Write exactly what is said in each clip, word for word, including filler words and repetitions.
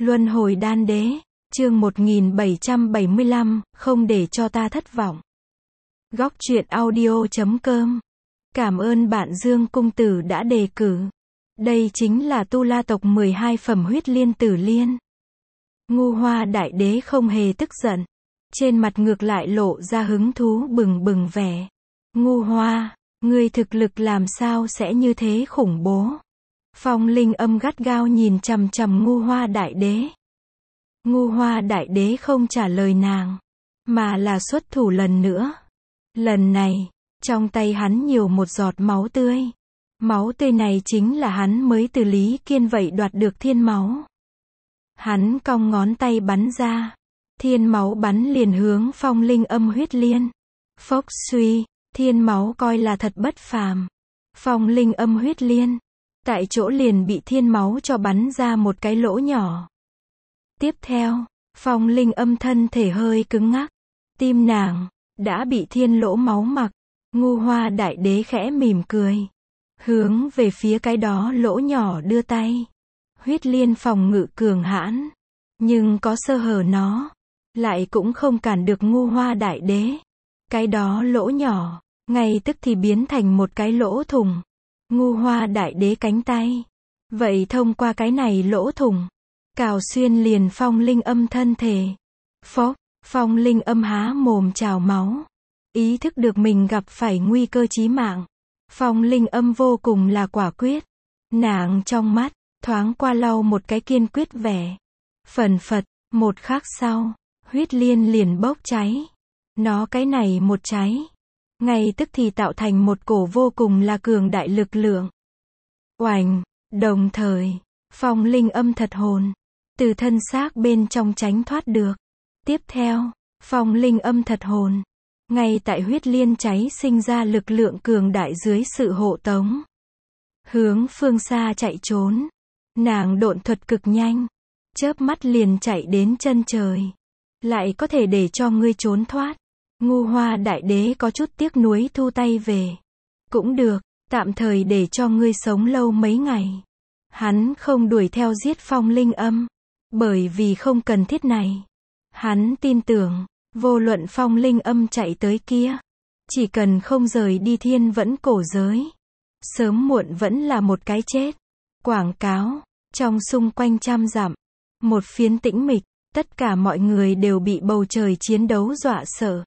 Luân hồi đan đế, chương một nghìn bảy trăm bảy mươi lăm, không để cho ta thất vọng. Góc truyện audio chấm com. Cảm ơn bạn Dương Cung Tử đã đề cử. Đây chính là Tu La tộc mười hai phẩm huyết liên tử liên. Ngu Hoa đại đế không hề tức giận. Trên mặt ngược lại lộ ra hứng thú bừng bừng vẻ. Ngu Hoa, ngươi thực lực làm sao sẽ như thế khủng bố? Phong Linh Âm gắt gao nhìn chằm chằm Ngu Hoa đại đế. Ngu Hoa đại đế không trả lời nàng, mà là xuất thủ lần nữa. Lần này, trong tay hắn nhiều một giọt máu tươi. Máu tươi này chính là hắn mới từ Lý Kiên vậy đoạt được thiên máu. Hắn cong ngón tay bắn ra. Thiên máu bắn liền hướng Phong Linh Âm huyết liên. Phốc suy, thiên máu coi là thật bất phàm. Phong Linh Âm huyết liên, tại chỗ liền bị thiên máu cho bắn ra một cái lỗ nhỏ. Tiếp theo, Phong Linh Âm thân thể hơi cứng ngắc. Tim nàng đã bị thiên lỗ máu mặc. Ngu Hoa đại đế khẽ mỉm cười, hướng về phía cái đó lỗ nhỏ đưa tay. Huyết liên phòng ngự cường hãn, nhưng có sơ hở nó lại cũng không cản được Ngu Hoa đại đế. Cái đó lỗ nhỏ ngay tức thì biến thành một cái lỗ thủng. Ngu Hoa đại đế cánh tay vậy thông qua cái này lỗ thủng cào xuyên liền Phong Linh Âm thân thể. Phốc, Phong Linh Âm há mồm trào máu, ý thức được mình gặp phải nguy cơ chí mạng. Phong Linh Âm vô cùng là quả quyết. Nàng trong mắt thoáng qua lau một cái kiên quyết vẻ. Phần phật, một khắc sau, huyết liên liền bốc cháy. Nó cái này một cháy, ngay tức thì tạo thành một cổ vô cùng là cường đại lực lượng. Oành, đồng thời, Phong Linh Âm thật hồn từ thân xác bên trong tránh thoát được. Tiếp theo, Phong Linh Âm thật hồn ngay tại huyết liên cháy sinh ra lực lượng cường đại dưới sự hộ tống, hướng phương xa chạy trốn. Nàng độn thuật cực nhanh, chớp mắt liền chạy đến chân trời. Lại có thể để cho ngươi trốn thoát. Ngu Hoa đại đế có chút tiếc nuối thu tay về. Cũng được, tạm thời để cho ngươi sống lâu mấy ngày. Hắn không đuổi theo giết Phong Linh Âm, bởi vì không cần thiết này. Hắn tin tưởng, vô luận Phong Linh Âm chạy tới kia, chỉ cần không rời đi thiên vẫn cổ giới, sớm muộn vẫn là một cái chết. Quảng cáo, trong xung quanh trăm dặm, một phiến tĩnh mịch, tất cả mọi người đều bị bầu trời chiến đấu dọa sợ.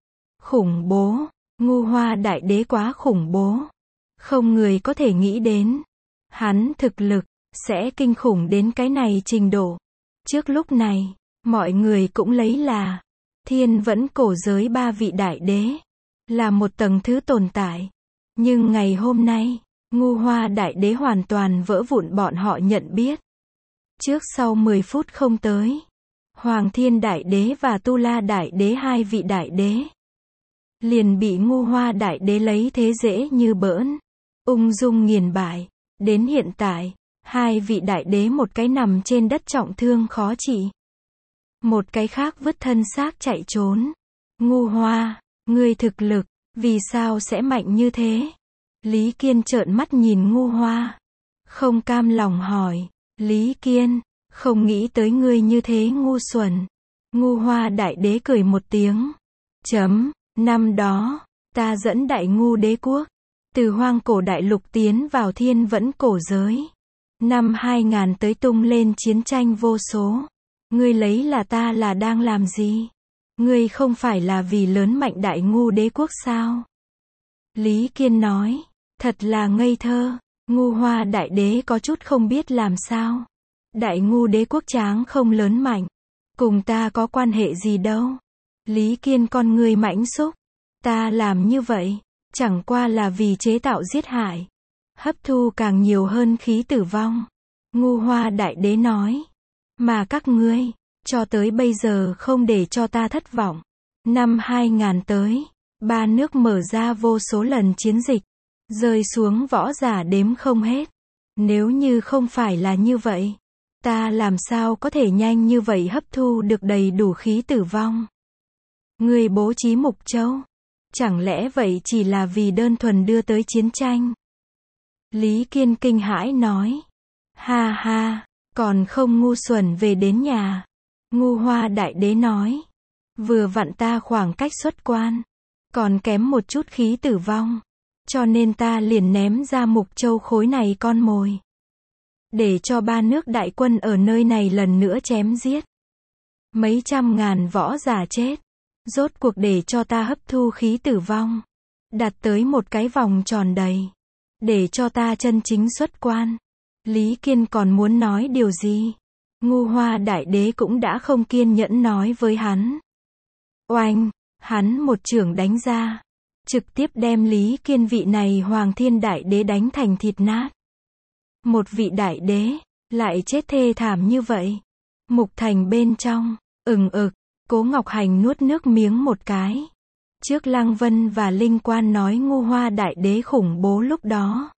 Khủng bố, Ngu Hoa đại đế quá khủng bố. Không người có thể nghĩ đến, hắn thực lực sẽ kinh khủng đến cái này trình độ. Trước lúc này, mọi người cũng lấy là thiên vẫn cổ giới ba vị đại đế là một tầng thứ tồn tại. Nhưng ngày hôm nay, Ngu Hoa đại đế hoàn toàn vỡ vụn bọn họ nhận biết. Trước sau mười phút không tới, Hoàng Thiên đại đế và Tu La đại đế hai vị đại đế liền bị Ngu Hoa đại đế lấy thế dễ như bỡn, ung dung nghiền bại. Đến hiện tại, hai vị đại đế một cái nằm trên đất trọng thương khó trị, một cái khác vứt thân xác chạy trốn. Ngu Hoa, ngươi thực lực vì sao sẽ mạnh như thế? Lý Kiên trợn mắt nhìn Ngu Hoa, không cam lòng hỏi. Lý Kiên, không nghĩ tới ngươi như thế ngu xuẩn. Ngu Hoa đại đế cười một tiếng. Chấm, năm đó, ta dẫn Đại Ngu đế quốc từ hoang cổ đại lục tiến vào thiên vẫn cổ giới. Năm hai nghìn tới tung lên chiến tranh vô số. Ngươi lấy là ta là đang làm gì? Ngươi không phải là vì lớn mạnh Đại Ngu đế quốc sao? Lý Kiên nói, thật là ngây thơ. Ngu Hoa đại đế có chút không biết làm sao. Đại Ngu đế quốc tráng không lớn mạnh, cùng ta có quan hệ gì đâu. Lý Kiên con ngươi mãnh xúc. Ta làm như vậy, chẳng qua là vì chế tạo giết hại, hấp thu càng nhiều hơn khí tử vong. Ngu Hoa đại đế nói, mà các ngươi, cho tới bây giờ không để cho ta thất vọng. Năm hai nghìn tới, ba nước mở ra vô số lần chiến dịch, rơi xuống võ giả đếm không hết. Nếu như không phải là như vậy, ta làm sao có thể nhanh như vậy hấp thu được đầy đủ khí tử vong? Ngươi bố trí Mục Châu, chẳng lẽ vậy chỉ là vì đơn thuần đưa tới chiến tranh? Lý Kiên kinh hãi nói, ha ha, Còn không ngu xuẩn về đến nhà. Ngu Hoa Đại Đế nói. Vừa vặn ta khoảng cách xuất quan. Còn kém một chút khí tử vong. Cho nên ta liền ném ra Mục Châu khối này con mồi. Để cho ba nước đại quân ở nơi này lần nữa chém giết. Mấy trăm ngàn võ giả chết. Rốt cuộc để cho ta hấp thu khí tử vong. Đạt tới một cái vòng tròn đầy. Để cho ta chân chính xuất quan. Lý Kiên còn muốn nói điều gì? Ngu Hoa Đại Đế cũng đã không kiên nhẫn nói với hắn. Oanh, hắn một chưởng đánh ra. Trực tiếp đem Lý Kiên vị này Hoàng Thiên Đại Đế đánh thành thịt nát. Một vị đại đế, lại chết thê thảm như vậy. Mục Thành bên trong, ừng ực, Cố Ngọc Hành nuốt nước miếng một cái. Trước Lăng Vân và Linh Quan nói Ngu Hoa Đại Đế khủng bố lúc đó.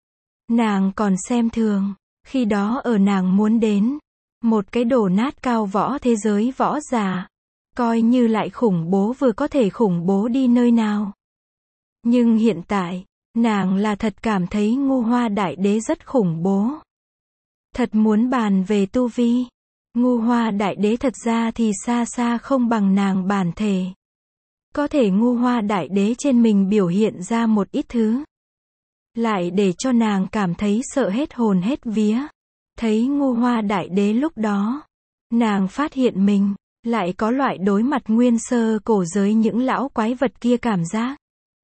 Nàng còn xem thường, khi đó ở nàng muốn đến. Một cái đổ nát cao võ thế giới võ giả. Coi như lại khủng bố vừa có thể khủng bố đi nơi nào. Nhưng hiện tại, nàng là thật cảm thấy Ngu Hoa Đại Đế rất khủng bố. Thật muốn bàn về tu vi. Ngu Hoa Đại Đế thật ra thì xa xa không bằng nàng bản thể. Có thể Ngu Hoa Đại Đế trên mình biểu hiện ra một ít thứ. Lại để cho nàng cảm thấy sợ hết hồn hết vía. Thấy Ngu Hoa Đại Đế lúc đó. Nàng phát hiện mình, lại có loại đối mặt nguyên sơ cổ giới những lão quái vật kia cảm giác.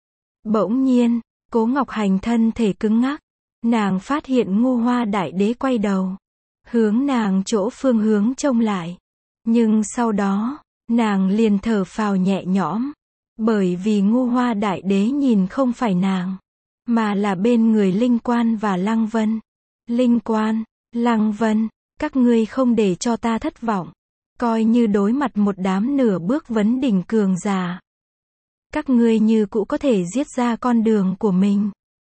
Bỗng nhiên, Cố Ngọc Hành thân thể cứng ngắc. Nàng phát hiện Ngu Hoa Đại Đế quay đầu. Hướng nàng chỗ phương hướng trông lại. Nhưng sau đó, nàng liền thở phào nhẹ nhõm. Bởi vì Ngu Hoa Đại Đế nhìn không phải nàng. Mà là bên người Linh Quan và Lăng Vân. Linh Quan, Lăng Vân, các ngươi không để cho ta thất vọng. Coi như đối mặt một đám nửa bước vấn đỉnh cường giả. Các ngươi như cũ có thể giết ra con đường của mình.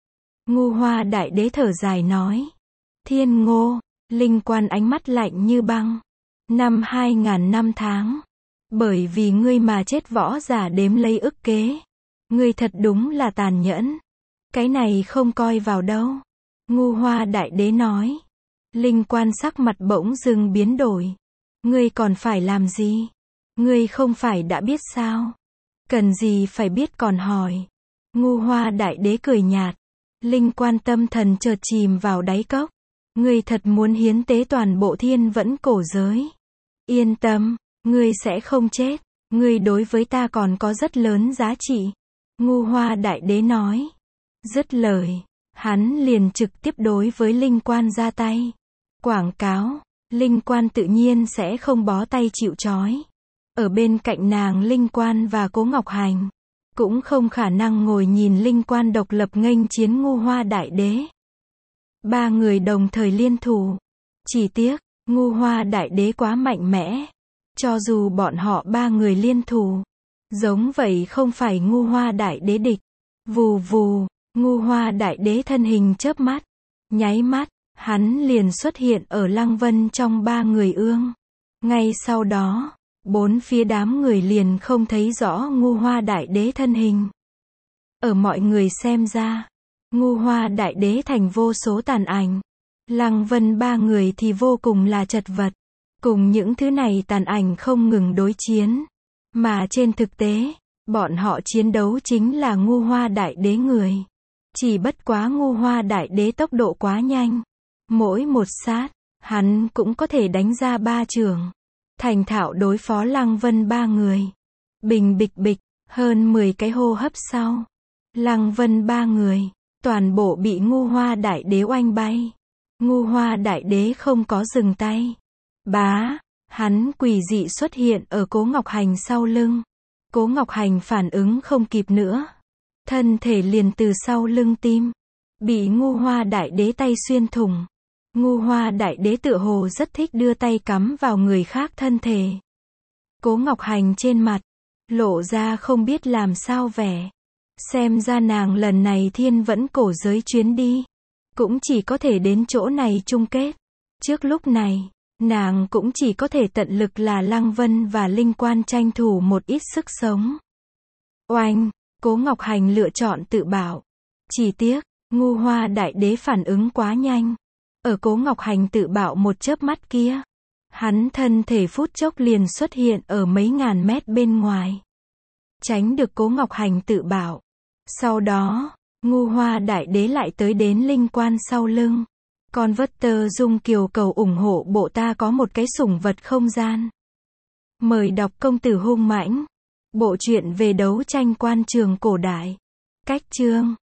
Ngu Hoa Đại Đế thở dài nói. Thiên Ngô, Linh Quan ánh mắt lạnh như băng. Năm hai ngàn năm tháng. Bởi vì ngươi mà chết võ giả đếm lấy ức kế. Ngươi thật đúng là tàn nhẫn. Cái này không coi vào đâu. Ngu Hoa Đại Đế nói. Linh Quan sắc mặt bỗng dưng biến đổi. Ngươi còn phải làm gì? Ngươi không phải đã biết sao? Cần gì phải biết còn hỏi. Ngu Hoa Đại Đế cười nhạt. Linh Quan tâm thần chợt chìm vào đáy cốc. Ngươi thật muốn hiến tế toàn bộ thiên vẫn cổ giới. Yên tâm, ngươi sẽ không chết. Ngươi đối với ta còn có rất lớn giá trị. Ngu Hoa Đại Đế nói. Dứt lời, hắn liền trực tiếp đối với Linh Quan ra tay. Quảng cáo, Linh Quan tự nhiên sẽ không bó tay chịu trói. Ở bên cạnh nàng Linh Quan và Cố Ngọc Hành. Cũng không khả năng ngồi nhìn Linh Quan độc lập nghênh chiến Ngu Hoa Đại Đế. Ba người đồng thời liên thủ. Chỉ tiếc, Ngu Hoa Đại Đế quá mạnh mẽ. Cho dù bọn họ ba người liên thủ. Giống vậy không phải Ngu Hoa Đại Đế địch. Vù vù, Ngu Hoa Đại Đế thân hình chớp mắt. Nháy mắt, hắn liền xuất hiện ở Lăng Vân trong ba người ương. Ngay sau đó, bốn phía đám người liền không thấy rõ Ngu Hoa Đại Đế thân hình. Ở mọi người xem ra, Ngu Hoa Đại Đế thành vô số tàn ảnh. Lăng Vân ba người thì vô cùng là chật vật. Cùng những thứ này tàn ảnh không ngừng đối chiến. Mà trên thực tế, bọn họ chiến đấu chính là Ngu Hoa Đại Đế người. Chỉ bất quá Ngu Hoa Đại Đế tốc độ quá nhanh. Mỗi một sát, hắn cũng có thể đánh ra ba chưởng. Thành thạo đối phó Lăng Vân ba người. Bình bịch bịch, hơn mười cái hô hấp sau. Lăng Vân ba người, toàn bộ bị Ngu Hoa Đại Đế oanh bay. Ngu Hoa Đại Đế không có dừng tay. Bá, hắn quỷ dị xuất hiện ở Cố Ngọc Hành sau lưng. Cố Ngọc Hành phản ứng không kịp nữa. Thân thể liền từ sau lưng tim. Bị Ngu Hoa Đại Đế tay xuyên thủng. Ngu Hoa Đại Đế tựa hồ rất thích đưa tay cắm vào người khác thân thể. Cố Ngọc Hành trên mặt, lộ ra không biết làm sao vẻ. Xem ra nàng lần này thiên vẫn cổ giới chuyến đi. Cũng chỉ có thể đến chỗ này chung kết. Trước lúc này, nàng cũng chỉ có thể tận lực là Lăng Vân và Linh Quan tranh thủ một ít sức sống. Oanh, Cố Ngọc Hành lựa chọn tự bảo. Chỉ tiếc, Ngu Hoa Đại Đế phản ứng quá nhanh. Ở Cố Ngọc Hành tự bạo một chớp mắt kia, hắn thân thể phút chốc liền xuất hiện ở mấy ngàn mét bên ngoài. Tránh được Cố Ngọc Hành tự bạo. Sau đó, Ngu Hoa Đại Đế lại tới đến linh quan sau lưng. Con vất tơ dung kiều cầu ủng hộ bộ ta có một cái sủng vật không gian. Mời đọc Công tử hung mãnh. Bộ truyện về đấu tranh quan trường cổ đại. Cách chương